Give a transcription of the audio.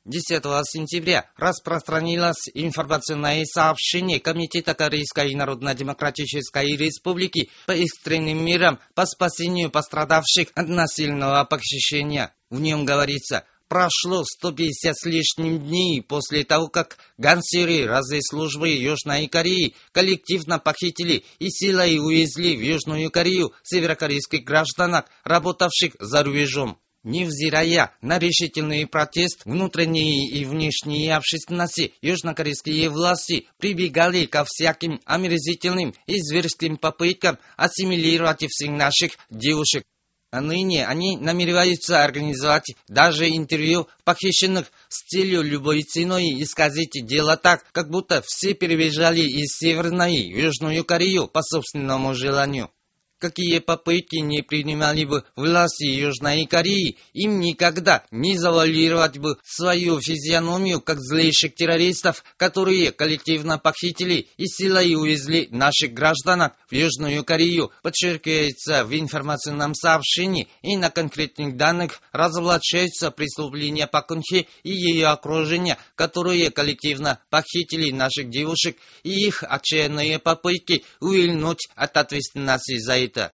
10 сентября распространилось информационное сообщение Комитета Корейской Народно-Демократической Республики по экстренным мерам по спасению пострадавших от насильного похищения. В нем говорится: прошло 150 с лишним дней после того, как гансеры разведслужбы Южной Кореи коллективно похитили и силой увезли в Южную Корею северокорейских гражданок, работавших за рубежом. Невзирая на решительный протест внутренней и внешней общественности, южнокорейские власти прибегали ко всяким омерзительным и зверским попыткам ассимилировать всех наших девушек. А ныне они намереваются организовать даже интервью похищенных с целью любой ценой исказить дело так, как будто все перебежали из Северной в Южную Корею по собственному желанию. Какие попытки не принимали бы власти Южной Кореи, им никогда не завуалировать бы свою физиономию, как злейших террористов, которые коллективно похитили и силой увезли наших гражданок в Южную Корею, подчеркивается в информационном сообщении, и на конкретных данных разоблачаются преступления Пак Кын Хе и ее окружения, которые коллективно похитили наших девушек, и их отчаянные попытки увильнуть от ответственности за это.